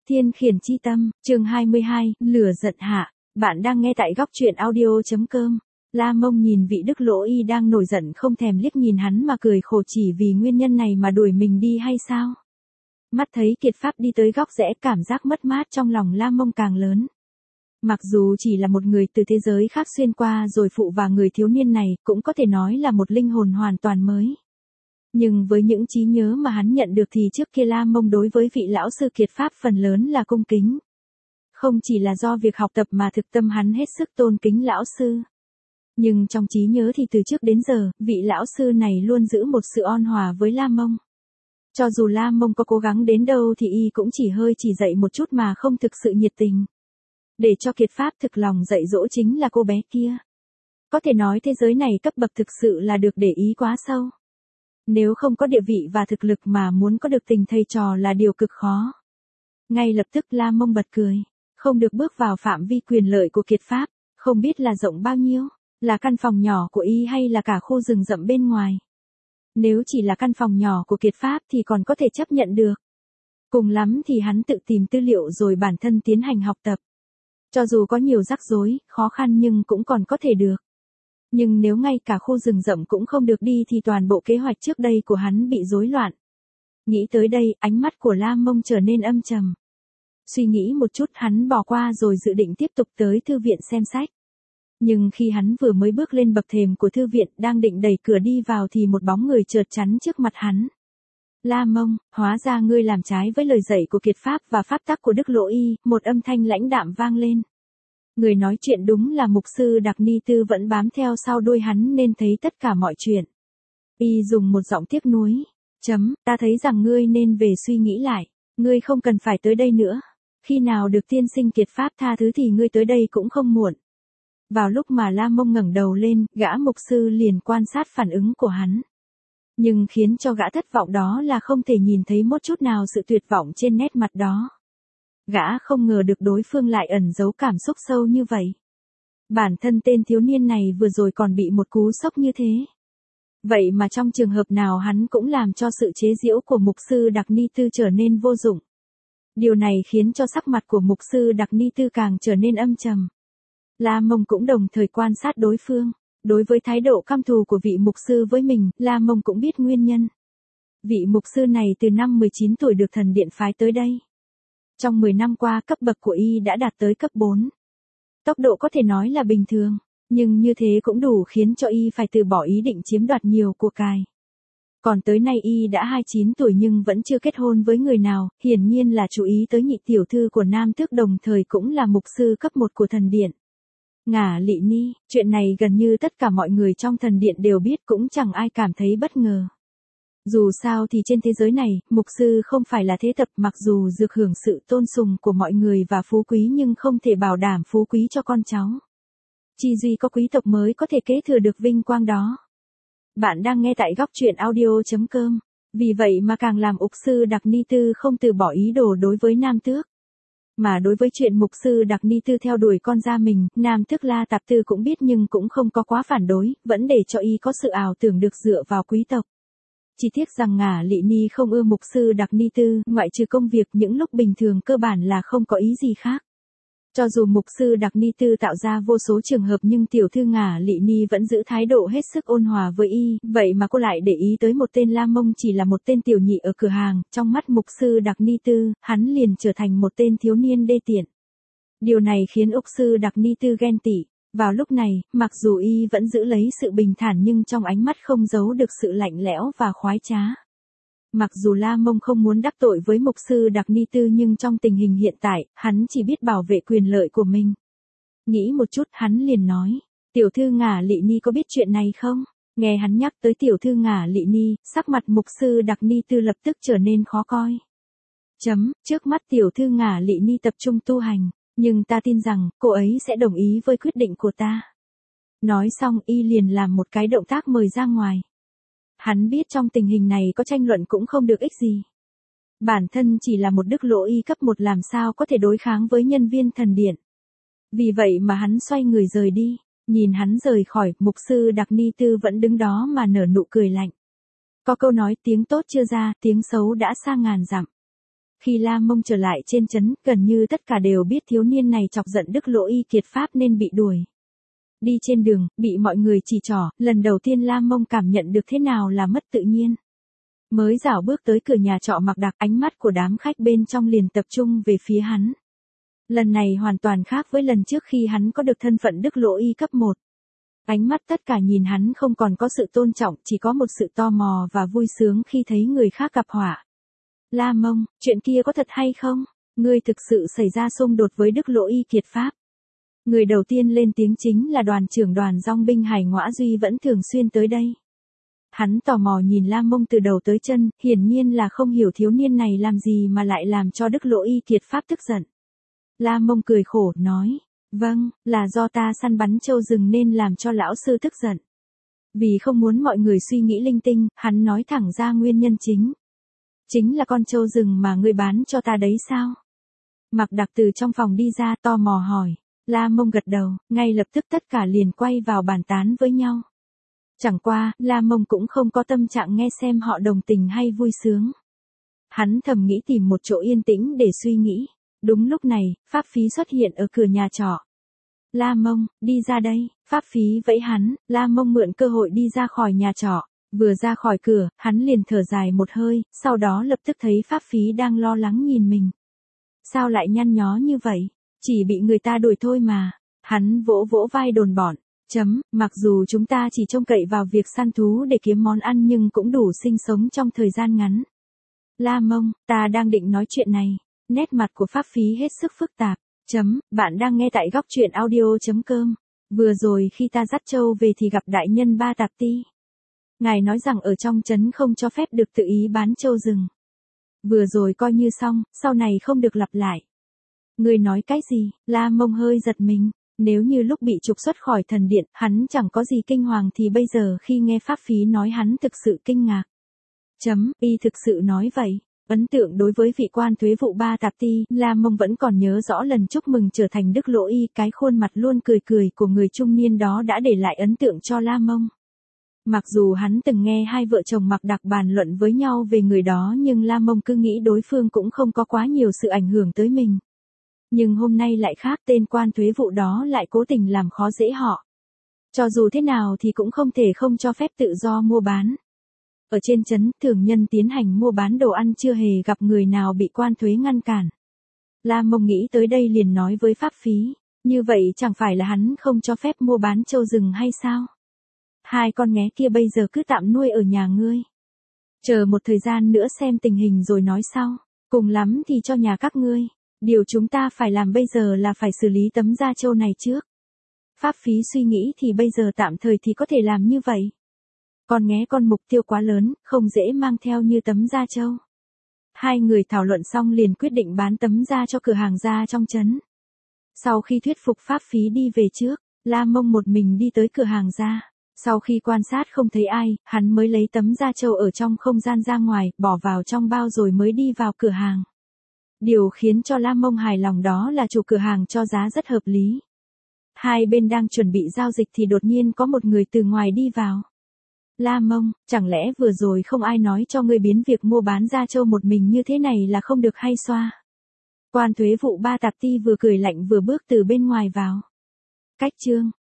Thiên khiển chi tâm, chương 22, lửa giận hạ. Bạn đang nghe tại góc truyện audio.com. La Mông nhìn vị Đức Lỗ Y đang nổi giận không thèm liếc nhìn hắn mà cười khổ, chỉ vì nguyên nhân này mà đuổi mình đi hay sao? Mắt thấy Kiệt Pháp đi tới góc rẽ, cảm giác mất mát trong lòng La Mông càng lớn. Mặc dù chỉ là một người từ thế giới khác xuyên qua rồi phụ vào người thiếu niên này, cũng có thể nói là một linh hồn hoàn toàn mới. Nhưng với những trí nhớ mà hắn nhận được thì trước kia La Mông đối với vị lão sư Kiệt Pháp phần lớn là cung kính. Không chỉ là do việc học tập mà thực tâm hắn hết sức tôn kính lão sư. Nhưng trong trí nhớ thì từ trước đến giờ, vị lão sư này luôn giữ một sự ôn hòa với La Mông. Cho dù La Mông có cố gắng đến đâu thì y cũng chỉ hơi chỉ dạy một chút mà không thực sự nhiệt tình. Để cho Kiệt Pháp thực lòng dạy dỗ chính là cô bé kia. Có thể nói thế giới này cấp bậc thực sự là được để ý quá sâu. Nếu không có địa vị và thực lực mà muốn có được tình thầy trò là điều cực khó. Ngay lập tức La Mông bật cười. Không được bước vào phạm vi quyền lợi của Kiệt Pháp. Không biết là rộng bao nhiêu. Là căn phòng nhỏ của y hay là cả khu rừng rậm bên ngoài. Nếu chỉ là căn phòng nhỏ của Kiệt Pháp thì còn có thể chấp nhận được. Cùng lắm thì hắn tự tìm tư liệu rồi bản thân tiến hành học tập. Cho dù có nhiều rắc rối, khó khăn nhưng cũng còn có thể được. Nhưng nếu ngay cả khu rừng rậm cũng không được đi thì toàn bộ kế hoạch trước đây của hắn bị rối loạn. Nghĩ tới đây, ánh mắt của La Mông trở nên âm trầm. Suy nghĩ một chút hắn bỏ qua rồi dự định tiếp tục tới thư viện xem sách. Nhưng khi hắn vừa mới bước lên bậc thềm của thư viện đang định đẩy cửa đi vào thì một bóng người chợt chắn trước mặt hắn. La Mông, hóa ra ngươi làm trái với lời dạy của Kiệt Pháp và pháp tắc của Đức Lỗ Y, một âm thanh lãnh đạm vang lên. Người nói chuyện đúng là mục sư Đạc Ni Tư vẫn bám theo sau đuôi hắn nên thấy tất cả mọi chuyện. Y dùng một giọng tiếc nuối. Ta thấy rằng ngươi nên về suy nghĩ lại. Ngươi không cần phải tới đây nữa. Khi nào được tiên sinh Kiệt Pháp tha thứ thì ngươi tới đây cũng không muộn. Vào lúc mà La Mông ngẩng đầu lên, gã mục sư liền quan sát phản ứng của hắn. Nhưng khiến cho gã thất vọng đó là không thể nhìn thấy một chút nào sự tuyệt vọng trên nét mặt đó. Gã không ngờ được đối phương lại ẩn giấu cảm xúc sâu như vậy. Bản thân tên thiếu niên này vừa rồi còn bị một cú sốc như thế. Vậy mà trong trường hợp nào hắn cũng làm cho sự chế giễu của mục sư Đạc Ni Tư trở nên vô dụng. Điều này khiến cho sắc mặt của mục sư Đạc Ni Tư càng trở nên âm trầm. La Mông cũng đồng thời quan sát đối phương. Đối với thái độ căm thù của vị mục sư với mình, La Mông cũng biết nguyên nhân. Vị mục sư này từ năm 19 tuổi được thần điện phái tới đây. Trong 10 năm qua cấp bậc của y đã đạt tới cấp 4. Tốc độ có thể nói là bình thường, nhưng như thế cũng đủ khiến cho y phải từ bỏ ý định chiếm đoạt nhiều của cải. Còn tới nay y đã 29 tuổi nhưng vẫn chưa kết hôn với người nào, hiển nhiên là chú ý tới nhị tiểu thư của Nam Tước đồng thời cũng là mục sư cấp 1 của thần điện. Ngả Lị Ni, chuyện này gần như tất cả mọi người trong thần điện đều biết cũng chẳng ai cảm thấy bất ngờ. Dù sao thì trên thế giới này, mục sư không phải là thế tập mặc dù được hưởng sự tôn sùng của mọi người và phú quý nhưng không thể bảo đảm phú quý cho con cháu. Chỉ duy có quý tộc mới có thể kế thừa được vinh quang đó. Bạn đang nghe tại góc truyện audio.com. Vì vậy mà càng làm mục sư Đạc Ni Tư không từ bỏ ý đồ đối với Nam Tước. Mà đối với chuyện mục sư Đạc Ni Tư theo đuổi con gia mình, Nam Tước La Tạp Tư cũng biết nhưng cũng không có quá phản đối, vẫn để cho y có sự ảo tưởng được dựa vào quý tộc. Chỉ tiếc rằng Ngả Lị Ni không ưa mục sư Đạc Ni Tư, ngoại trừ công việc những lúc bình thường cơ bản là không có ý gì khác. Cho dù mục sư Đạc Ni Tư tạo ra vô số trường hợp nhưng tiểu thư Ngả Lị Ni vẫn giữ thái độ hết sức ôn hòa với y, vậy mà cô lại để ý tới một tên La Mông chỉ là một tên tiểu nhị ở cửa hàng, trong mắt mục sư Đạc Ni Tư, hắn liền trở thành một tên thiếu niên đê tiện. Điều này khiến mục sư Đạc Ni Tư ghen tị. Vào lúc này, mặc dù y vẫn giữ lấy sự bình thản nhưng trong ánh mắt không giấu được sự lạnh lẽo và khoái trá. Mặc dù La Mông không muốn đắc tội với mục sư Đạc Ni Tư nhưng trong tình hình hiện tại, hắn chỉ biết bảo vệ quyền lợi của mình. Nghĩ một chút hắn liền nói, tiểu thư Ngả Lị Ni có biết chuyện này không? Nghe hắn nhắc tới tiểu thư Ngả Lị Ni, sắc mặt mục sư Đạc Ni Tư lập tức trở nên khó coi. Trước mắt tiểu thư Ngả Lị Ni tập trung tu hành, nhưng ta tin rằng cô ấy sẽ đồng ý với quyết định của ta. Nói xong y liền làm một cái động tác mời ra ngoài. Hắn biết trong tình hình này có tranh luận cũng không được ích gì. Bản thân chỉ là một Đức Lỗ Y cấp 1 làm sao có thể đối kháng với nhân viên thần điện. Vì vậy mà hắn xoay người rời đi, nhìn hắn rời khỏi, mục sư Đạc Ni Tư vẫn đứng đó mà nở nụ cười lạnh. Có câu nói tiếng tốt chưa ra, tiếng xấu đã xa ngàn dặm. Khi La Mông trở lại trên trấn, gần như tất cả đều biết thiếu niên này chọc giận Đức Lỗ Y kiệt pháp nên bị đuổi. Đi trên đường, bị mọi người chỉ trỏ, lần đầu tiên La Mông cảm nhận được thế nào là mất tự nhiên. Mới dạo bước tới cửa nhà trọ Mạc Đặc, ánh mắt của đám khách bên trong liền tập trung về phía hắn. Lần này hoàn toàn khác với lần trước khi hắn có được thân phận Đức Lỗ Y cấp 1. Ánh mắt tất cả nhìn hắn không còn có sự tôn trọng, chỉ có một sự tò mò và vui sướng khi thấy người khác gặp họa. La Mông, chuyện kia có thật hay không? Ngươi thực sự xảy ra xung đột với Đức Lỗ Y kiệt pháp. Người đầu tiên lên tiếng chính là đoàn trưởng đoàn dong binh Hải Ngõa Duy vẫn thường xuyên tới đây. Hắn tò mò nhìn La Mông từ đầu tới chân, hiển nhiên là không hiểu thiếu niên này làm gì mà lại làm cho Đức Lỗ Y kiệt pháp tức giận. La Mông cười khổ, nói, vâng, là do ta săn bắn trâu rừng nên làm cho lão sư tức giận. Vì không muốn mọi người suy nghĩ linh tinh, hắn nói thẳng ra nguyên nhân chính. Chính là con trâu rừng mà ngươi bán cho ta đấy sao? Mạc Đặc từ trong phòng đi ra tò mò hỏi. La Mông gật đầu, ngay lập tức tất cả liền quay vào bàn tán với nhau. Chẳng qua, La Mông cũng không có tâm trạng nghe xem họ đồng tình hay vui sướng. Hắn thầm nghĩ tìm một chỗ yên tĩnh để suy nghĩ. Đúng lúc này, Pháp Phí xuất hiện ở cửa nhà trọ. La Mông, đi ra đây. Pháp Phí vẫy hắn, La Mông mượn cơ hội đi ra khỏi nhà trọ. Vừa ra khỏi cửa, hắn liền thở dài một hơi, sau đó lập tức thấy Pháp Phí đang lo lắng nhìn mình. Sao lại nhăn nhó như vậy? Chỉ bị người ta đuổi thôi mà. Hắn vỗ vỗ vai đồn bọn. Mặc dù chúng ta chỉ trông cậy vào việc săn thú để kiếm món ăn nhưng cũng đủ sinh sống trong thời gian ngắn. La Mông, ta đang định nói chuyện này. Nét mặt của Pháp Phí hết sức phức tạp. Bạn đang nghe tại góc truyện audio.com. Vừa rồi khi ta dắt trâu về thì gặp đại nhân Ba Tạp Ti. Ngài nói rằng ở trong trấn không cho phép được tự ý bán trâu rừng. Vừa rồi coi như xong, sau này không được lặp lại. Ngươi nói cái gì? La Mông hơi giật mình. Nếu như lúc bị trục xuất khỏi thần điện, hắn chẳng có gì kinh hoàng thì bây giờ khi nghe Pháp Phí nói hắn thực sự kinh ngạc. Y thực sự nói vậy. Ấn tượng đối với vị quan thuế vụ Ba Tạp Ti, La Mông vẫn còn nhớ rõ lần chúc mừng trở thành Đức Lỗ Y, cái khuôn mặt luôn cười cười của người trung niên đó đã để lại ấn tượng cho La Mông. Mặc dù hắn từng nghe hai vợ chồng Mạc Đặc bàn luận với nhau về người đó nhưng La Mông cứ nghĩ đối phương cũng không có quá nhiều sự ảnh hưởng tới mình. Nhưng hôm nay lại khác, tên quan thuế vụ đó lại cố tình làm khó dễ họ. Cho dù thế nào thì cũng không thể không cho phép tự do mua bán. Ở trên trấn, thường nhân tiến hành mua bán đồ ăn chưa hề gặp người nào bị quan thuế ngăn cản. La Mông nghĩ tới đây liền nói với Pháp Phí, như vậy chẳng phải là hắn không cho phép mua bán trâu rừng hay sao? Hai con nghé kia bây giờ cứ tạm nuôi ở nhà ngươi. Chờ một thời gian nữa xem tình hình rồi nói sau, cùng lắm thì cho nhà các ngươi. Điều chúng ta phải làm bây giờ là phải xử lý tấm da trâu này trước. Pháp Phí suy nghĩ thì bây giờ tạm thời thì có thể làm như vậy. Con nghé con mục tiêu quá lớn, không dễ mang theo như tấm da trâu. Hai người thảo luận xong liền quyết định bán tấm da cho cửa hàng da trong trấn. Sau khi thuyết phục Pháp Phí đi về trước, La Mông một mình đi tới cửa hàng da. Sau khi quan sát không thấy ai, hắn mới lấy tấm da trâu ở trong không gian ra ngoài, bỏ vào trong bao rồi mới đi vào cửa hàng. Điều khiến cho La Mông hài lòng đó là chủ cửa hàng cho giá rất hợp lý. Hai bên đang chuẩn bị giao dịch thì đột nhiên có một người từ ngoài đi vào. La Mông, chẳng lẽ vừa rồi không ai nói cho ngươi biến việc mua bán da trâu một mình như thế này là không được hay xoa? Quan thuế vụ Ba Tạp Ti vừa cười lạnh vừa bước từ bên ngoài vào. Cách chương,